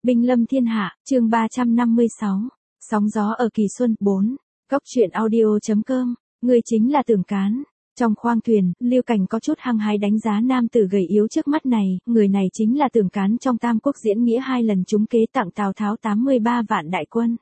Binh lâm thiên hạ, chương 356. Sóng gió ở Kỳ Xuân 4. Góc truyện audio.com. Người chính là Tưởng Cán. Trong khoang thuyền, Lưu Cảnh có chút hăng hái đánh giá nam tử gầy yếu trước mắt này, người này chính là Tưởng Cán trong Tam Quốc diễn nghĩa 2 lần trúng kế tặng Tào Tháo 83 vạn đại quân.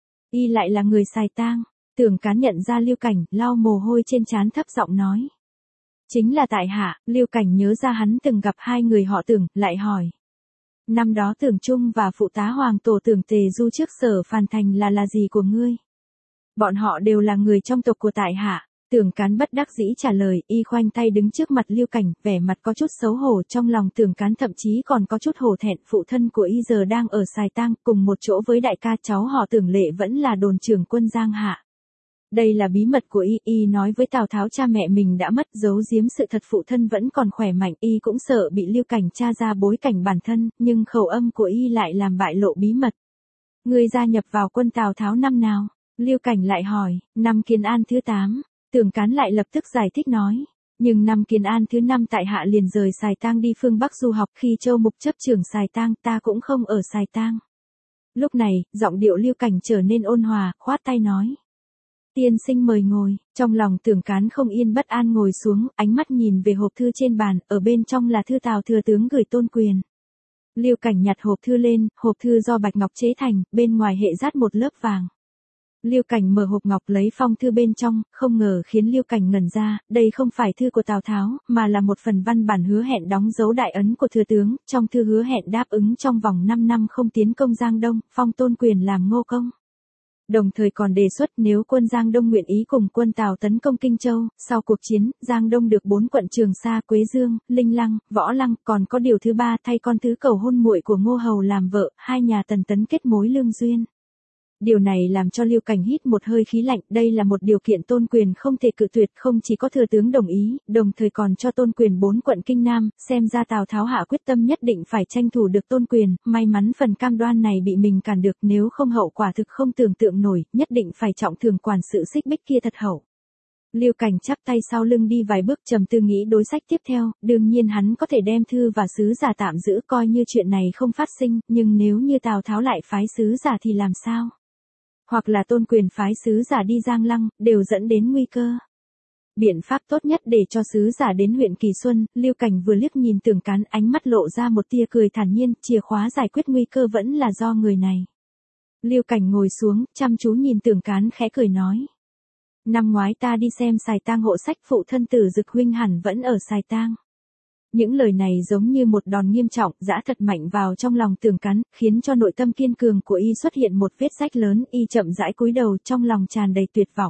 Y lại là người xài tang. Tưởng Cán nhận ra Lưu Cảnh, lau mồ hôi trên trán thấp giọng nói. Chính là tại hạ. Lưu Cảnh nhớ ra hắn từng gặp hai người họ Tưởng, lại hỏi. Năm đó Tưởng Trung và phụ tá hoàng tổ Tưởng Tề Du trước Sở Phàn Thành là gì của ngươi? Bọn họ đều là người trong tộc của tại hạ. Tưởng Cán bất đắc dĩ trả lời, y khoanh tay đứng trước mặt Lưu Cảnh, vẻ mặt có chút xấu hổ, trong lòng Tưởng Cán thậm chí còn có chút hổ thẹn, phụ thân của y giờ đang ở Sài Tang, cùng một chỗ với đại ca cháu họ Tưởng Lệ vẫn là đồn trưởng quân Giang Hạ. Đây là bí mật của y nói với Tào Tháo cha mẹ mình đã mất, giấu giếm sự thật phụ thân vẫn còn khỏe mạnh, y cũng sợ bị Lưu Cảnh tra ra bối cảnh bản thân, nhưng khẩu âm của y lại làm bại lộ bí mật. Ngươi gia nhập vào quân Tào Tháo năm nào? Lưu Cảnh lại hỏi, năm Kiến An thứ 8. Tưởng Cán lại lập tức giải thích nói. Nhưng năm Kiến An thứ 5 tại hạ liền rời Sài Tang đi phương Bắc du học, khi Châu Mục chấp trưởng Sài Tang ta cũng không ở Sài Tang. Lúc này, giọng điệu Lưu Cảnh trở nên ôn hòa, khoát tay nói. Tiên sinh mời ngồi. Trong lòng Tưởng Cán không yên bất an ngồi xuống, ánh mắt nhìn về hộp thư trên bàn, ở bên trong là thư Tào thừa tướng gửi Tôn Quyền. Lưu Cảnh nhặt hộp thư lên, hộp thư do bạch ngọc chế thành, bên ngoài hệ dát một lớp vàng. Lưu Cảnh mở hộp ngọc lấy phong thư bên trong, không ngờ khiến Lưu Cảnh ngẩn ra, đây không phải thư của Tào Tháo, mà là một phần văn bản hứa hẹn đóng dấu đại ấn của thừa tướng, trong thư hứa hẹn đáp ứng trong vòng 5 năm không tiến công Giang Đông, phong Tôn Quyền làm ngô công. Đồng thời còn đề xuất nếu quân Giang Đông nguyện ý cùng quân Tào tấn công Kinh Châu, sau cuộc chiến, Giang Đông được 4 quận Trường Sa, Quế Dương, Linh Lăng, Võ Lăng, còn có điều thứ 3 thay con thứ cầu hôn muội của Ngô Hầu làm vợ, hai nhà Tần tấn kết mối lương duyên. Điều này làm cho Lưu Cảnh hít một hơi khí lạnh, đây là một điều kiện Tôn Quyền không thể cự tuyệt, không chỉ có thừa tướng đồng ý, đồng thời còn cho Tôn Quyền 4 quận Kinh Nam, xem ra Tào Tháo hạ quyết tâm nhất định phải tranh thủ được Tôn Quyền, may mắn phần cam đoan này bị mình cản được, nếu không hậu quả thực không tưởng tượng nổi, nhất định phải trọng thưởng quản sự Xích Bích kia thật hậu. Lưu Cảnh chắp tay sau lưng đi vài bước trầm tư nghĩ đối sách tiếp theo, đương nhiên hắn có thể đem thư và sứ giả tạm giữ coi như chuyện này không phát sinh, nhưng nếu như Tào Tháo lại phái sứ giả thì làm sao? Hoặc là Tôn Quyền phái sứ giả đi Giang Lăng, đều dẫn đến nguy cơ. Biện pháp tốt nhất để cho sứ giả đến huyện Kỳ Xuân, Lưu Cảnh vừa liếc nhìn Tưởng Cán, ánh mắt lộ ra một tia cười thản nhiên, chìa khóa giải quyết nguy cơ vẫn là do người này. Lưu Cảnh ngồi xuống, chăm chú nhìn Tưởng Cán khẽ cười nói. Năm ngoái ta đi xem Sài Tang hộ sách, phụ thân Tử Dực huynh hẳn vẫn ở Sài Tang. Những lời này giống như một đòn nghiêm trọng, giã thật mạnh vào trong lòng Tưởng Cán, khiến cho nội tâm kiên cường của y xuất hiện một vết rách lớn, y chậm rãi cúi đầu, trong lòng tràn đầy tuyệt vọng.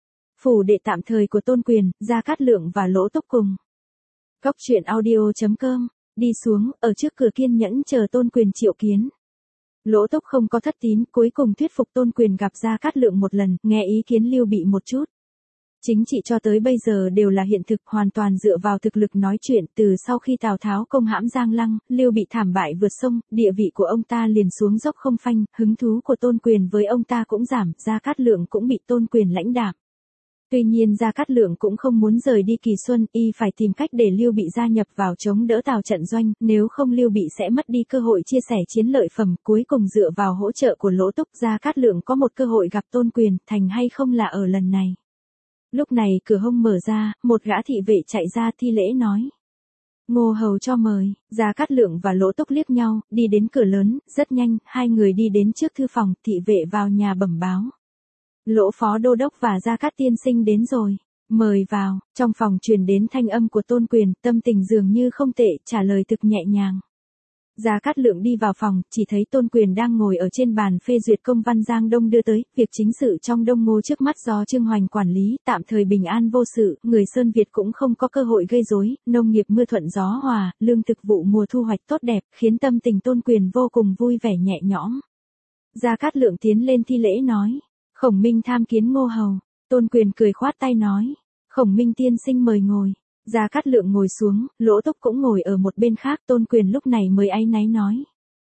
Phủ đệ tạm thời của Tôn Quyền, Gia Cát Lượng và Lỗ Túc cùng. Góc truyện audio.com. Đi xuống, ở trước cửa kiên nhẫn chờ Tôn Quyền triệu kiến. Lỗ Túc không có thất tín, cuối cùng thuyết phục Tôn Quyền gặp Gia Cát Lượng một lần, nghe ý kiến Lưu Bị một chút. Chính trị cho tới bây giờ đều là hiện thực, hoàn toàn dựa vào thực lực nói chuyện, từ sau khi Tào Tháo công hãm Giang Lăng, Lưu Bị thảm bại vượt sông, địa vị của ông ta liền xuống dốc không phanh, hứng thú của Tôn Quyền với ông ta cũng giảm, Gia Cát Lượng cũng bị Tôn Quyền lãnh đạm. Tuy nhiên Gia Cát Lượng cũng không muốn rời đi Kỳ Xuân, y phải tìm cách để Lưu Bị gia nhập vào chống đỡ Tào trận doanh, nếu không Lưu Bị sẽ mất đi cơ hội chia sẻ chiến lợi phẩm, cuối cùng dựa vào hỗ trợ của Lỗ Túc, Gia Cát Lượng có một cơ hội gặp Tôn Quyền, thành hay không là ở lần này. Lúc này cửa hông mở ra, một gã thị vệ chạy ra thi lễ nói. Ngô Hầu cho mời. Gia Cát Lượng và Lỗ Túc liếc nhau, đi đến cửa lớn, rất nhanh, hai người đi đến trước thư phòng, thị vệ vào nhà bẩm báo. Lỗ Phó Đô Đốc và Gia Cát tiên sinh đến rồi. Mời vào. Trong phòng truyền đến thanh âm của Tôn Quyền, tâm tình dường như không tệ, trả lời thực nhẹ nhàng. Gia Cát Lượng đi vào phòng, chỉ thấy Tôn Quyền đang ngồi ở trên bàn phê duyệt công văn Giang Đông đưa tới, việc chính sự trong Đông Ngô trước mắt do Trương Hoành quản lý, tạm thời bình an vô sự, người Sơn Việt cũng không có cơ hội gây rối, nông nghiệp mưa thuận gió hòa, lương thực vụ mùa thu hoạch tốt đẹp, khiến tâm tình Tôn Quyền vô cùng vui vẻ nhẹ nhõm. Gia Cát Lượng tiến lên thi lễ nói, Khổng Minh tham kiến Ngô Hầu. Tôn Quyền cười khoát tay nói, Khổng Minh tiên sinh mời ngồi. Gia Cát Lượng ngồi xuống, Lỗ Túc cũng ngồi ở một bên khác, Tôn Quyền lúc này mới áy náy nói.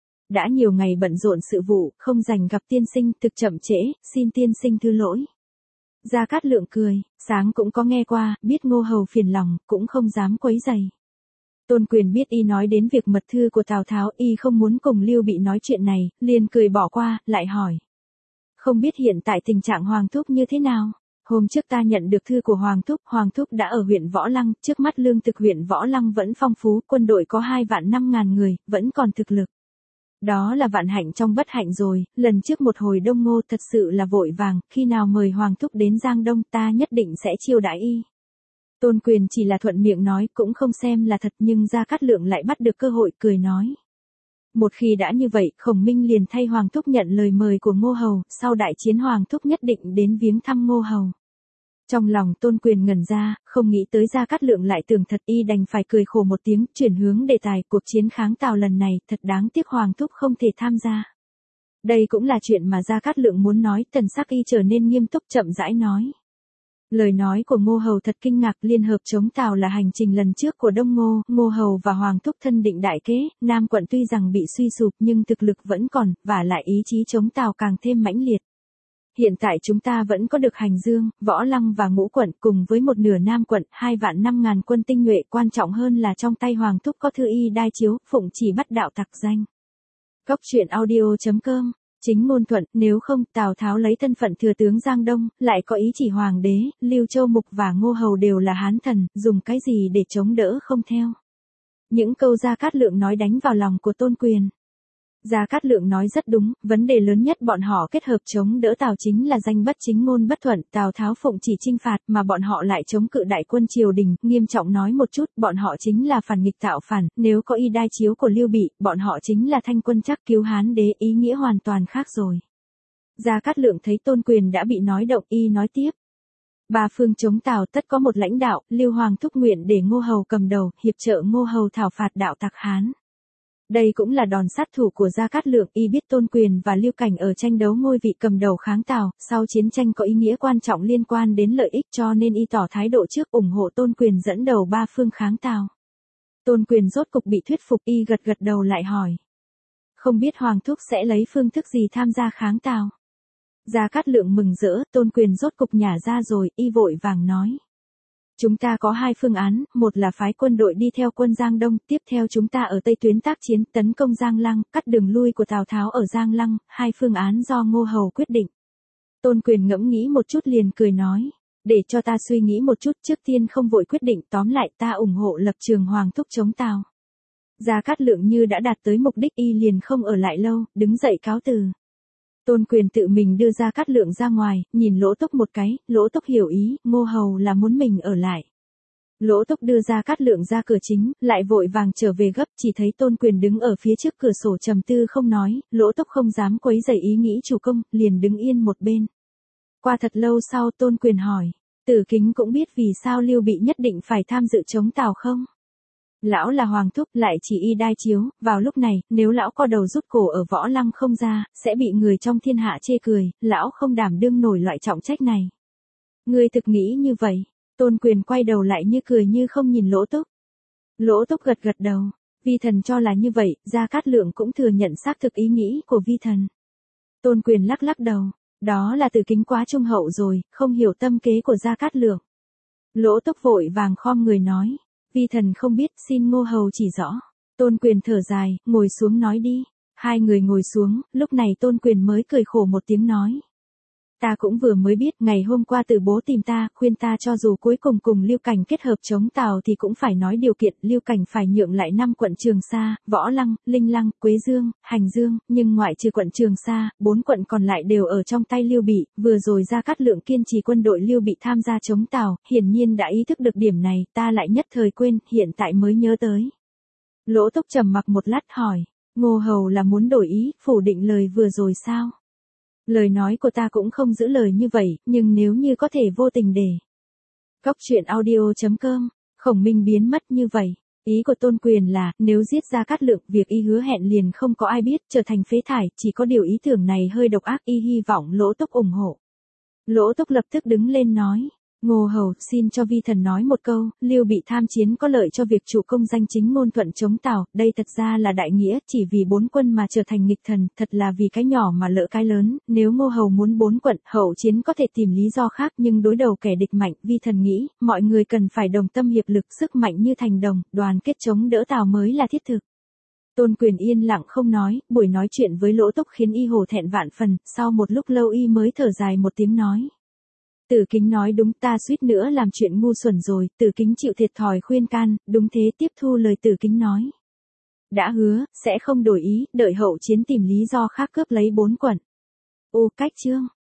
Đã nhiều ngày bận rộn sự vụ, không rảnh gặp tiên sinh, thực chậm trễ, xin tiên sinh thứ lỗi. Gia Cát Lượng cười, sáng cũng có nghe qua, biết Ngô Hầu phiền lòng, cũng không dám quấy rầy. Tôn Quyền biết y nói đến việc mật thư của Tào Tháo, y không muốn cùng Lưu Bị nói chuyện này, liền cười bỏ qua, lại hỏi. Không biết hiện tại tình trạng Hoàng Thúc như thế nào? Hôm trước ta nhận được thư của Hoàng Thúc đã ở huyện Võ Lăng, trước mắt lương thực huyện Võ Lăng vẫn phong phú, quân đội có 2.500.000 người, vẫn còn thực lực. Đó là vạn hạnh trong bất hạnh rồi, lần trước một hồi Đông Ngô thật sự là vội vàng, khi nào mời Hoàng Thúc đến Giang Đông ta nhất định sẽ chiêu đãi y. Tôn Quyền chỉ là thuận miệng nói, cũng không xem là thật, nhưng Gia Cát Lượng lại bắt được cơ hội cười nói. Một khi đã như vậy, Khổng Minh liền thay Hoàng Thúc nhận lời mời của Ngô Hầu, sau đại chiến Hoàng Thúc nhất định đến viếng thăm Ngô Hầu. Trong lòng Tôn Quyền ngẩn ra, không nghĩ tới Gia Cát Lượng lại tưởng thật, y đành phải cười khổ một tiếng, chuyển hướng đề tài, cuộc chiến kháng Tào lần này, thật đáng tiếc Hoàng Thúc không thể tham gia. Đây cũng là chuyện mà Gia Cát Lượng muốn nói, thần sắc y trở nên nghiêm túc chậm rãi nói. Lời nói của Ngô Hầu thật kinh ngạc, liên hợp chống Tào là hành trình lần trước của Đông Ngô, Ngô Hầu và Hoàng Thúc thân định đại kế, Nam quận tuy rằng bị suy sụp nhưng thực lực vẫn còn, và lại ý chí chống Tào càng thêm mãnh liệt. Hiện tại chúng ta vẫn có được Hành Dương, Võ Lăng và Ngũ quận cùng với một nửa Nam quận, 2.500.000 quân tinh nhuệ, quan trọng hơn là trong tay Hoàng Thúc có thư y đai chiếu, phụng chỉ bắt đạo tặc danh. Góc truyện audio.com Chính ngôn thuận, nếu không Tào Tháo lấy thân phận thừa tướng Giang Đông, lại có ý chỉ Hoàng đế, Lưu Châu Mục và Ngô Hầu đều là Hán thần, dùng cái gì để chống đỡ không theo. Những câu Gia Cát Lượng nói đánh vào lòng của Tôn Quyền. Gia Cát Lượng nói rất đúng, vấn đề lớn nhất bọn họ kết hợp chống đỡ Tào chính là danh bất chính ngôn bất thuận, Tào Tháo phụng chỉ chinh phạt mà bọn họ lại chống cự đại quân triều đình, nghiêm trọng nói một chút, bọn họ chính là phản nghịch tạo phản, nếu có y đai chiếu của Lưu Bị, bọn họ chính là thanh quân chắc cứu Hán đế, ý nghĩa hoàn toàn khác rồi. Gia Cát Lượng thấy Tôn Quyền đã bị nói động, y nói tiếp. Ba phương chống Tào tất có một lãnh đạo, Lưu Hoàng thúc nguyện để Ngô Hầu cầm đầu, hiệp trợ Ngô Hầu thảo phạt đạo tặc Hán. Đây cũng là đòn sát thủ của Gia Cát Lượng, y biết Tôn Quyền và Lưu Cảnh ở tranh đấu ngôi vị cầm đầu kháng Tào, sau chiến tranh có ý nghĩa quan trọng liên quan đến lợi ích cho nên y tỏ thái độ trước ủng hộ Tôn Quyền dẫn đầu ba phương kháng Tào. Tôn Quyền rốt cục bị thuyết phục, y gật đầu lại hỏi. Không biết Hoàng thúc sẽ lấy phương thức gì tham gia kháng Tào? Gia Cát Lượng mừng rỡ, Tôn Quyền rốt cục nhả ra rồi, y vội vàng nói. Chúng ta có hai phương án, một là phái quân đội đi theo quân Giang Đông, tiếp theo chúng ta ở Tây tuyến tác chiến, tấn công Giang Lăng, cắt đường lui của Tào Tháo ở Giang Lăng, hai phương án do Ngô Hầu quyết định. Tôn Quyền ngẫm nghĩ một chút liền cười nói, để cho ta suy nghĩ một chút, trước tiên không vội quyết định, tóm lại ta ủng hộ lập trường Hoàng thúc chống Tào. Gia Cát Lượng như đã đạt tới mục đích, y liền không ở lại lâu, đứng dậy cáo từ. Tôn Quyền tự mình đưa Gia Cát Lượng ra ngoài, nhìn Lỗ Túc một cái, Lỗ Túc hiểu ý, Ngô Hầu là muốn mình ở lại. Lỗ Túc đưa Gia Cát Lượng ra cửa chính, lại vội vàng trở về gấp, chỉ thấy Tôn Quyền đứng ở phía trước cửa sổ trầm tư không nói, Lỗ Túc không dám quấy rầy ý nghĩ chủ công, liền đứng yên một bên. Qua thật lâu sau Tôn Quyền hỏi, Tử Kính cũng biết vì sao Lưu Bị nhất định phải tham dự chống Tào không? Lão là Hoàng thúc, lại chỉ y đai chiếu, vào lúc này, nếu lão co đầu rút cổ ở Võ Lăng không ra, sẽ bị người trong thiên hạ chê cười, lão không đảm đương nổi loại trọng trách này. Ngươi thực nghĩ như vậy? Tôn Quyền quay đầu lại như cười như không nhìn Lỗ Túc. Lỗ Túc gật đầu, vi thần cho là như vậy, Gia Cát Lượng cũng thừa nhận xác thực ý nghĩ của vi thần. Tôn Quyền lắc đầu, đó là Tử Kính quá trung hậu rồi, không hiểu tâm kế của Gia Cát Lượng. Lỗ Túc vội vàng khom người nói. Vi thần không biết, xin Ngô Hầu chỉ rõ. Tôn Quyền thở dài, ngồi xuống nói đi. Hai người ngồi xuống, lúc này Tôn Quyền mới cười khổ một tiếng nói. Ta cũng vừa mới biết, ngày hôm qua Từ bố tìm ta, khuyên ta cho dù cuối cùng cùng Lưu Cảnh kết hợp chống Tào thì cũng phải nói điều kiện, Lưu Cảnh phải nhượng lại 5 quận Trường Sa, Võ Lăng, Linh Lăng, Quế Dương, Hành Dương, nhưng ngoại trừ quận Trường Sa, 4 quận còn lại đều ở trong tay Lưu Bị, vừa rồi Gia Cát Lượng kiên trì quân đội Lưu Bị tham gia chống Tào, hiển nhiên đã ý thức được điểm này, ta lại nhất thời quên, hiện tại mới nhớ tới. Lỗ Túc trầm mặc một lát hỏi, Ngô Hầu là muốn đổi ý, phủ định lời vừa rồi sao? Lời nói của ta cũng không giữ lời như vậy, nhưng nếu như có thể vô tình để. Góc truyện audio.com, Khổng Minh biến mất như vậy. Ý của Tôn Quyền là, nếu giết Gia Cát Lượng, việc y hứa hẹn liền không có ai biết, trở thành phế thải, chỉ có điều ý tưởng này hơi độc ác, y hy vọng Lỗ Túc ủng hộ. Lỗ Túc lập tức đứng lên nói, Ngô Hầu, xin cho vi thần nói một câu, Lưu Bị tham chiến có lợi cho việc chủ công danh chính ngôn thuận chống Tào, đây thật ra là đại nghĩa, chỉ vì 4 quân mà trở thành nghịch thần, thật là vì cái nhỏ mà lỡ cái lớn, nếu Ngô Hầu muốn 4 quận, hậu chiến có thể tìm lý do khác, nhưng đối đầu kẻ địch mạnh, vi thần nghĩ, mọi người cần phải đồng tâm hiệp lực, sức mạnh như thành đồng, đoàn kết chống đỡ Tào mới là thiết thực. Tôn Quyền yên lặng không nói, buổi nói chuyện với Lỗ Túc khiến y hổ thẹn vạn phần, sau một lúc lâu y mới thở dài một tiếng nói. Tử Kính nói đúng, ta suýt nữa làm chuyện ngu xuẩn rồi, Tử Kính chịu thiệt thòi khuyên can, đúng thế, tiếp thu lời Tử Kính nói. Đã hứa, sẽ không đổi ý, đợi hậu chiến tìm lý do khác cướp lấy 4 quận. Ô, cách chương.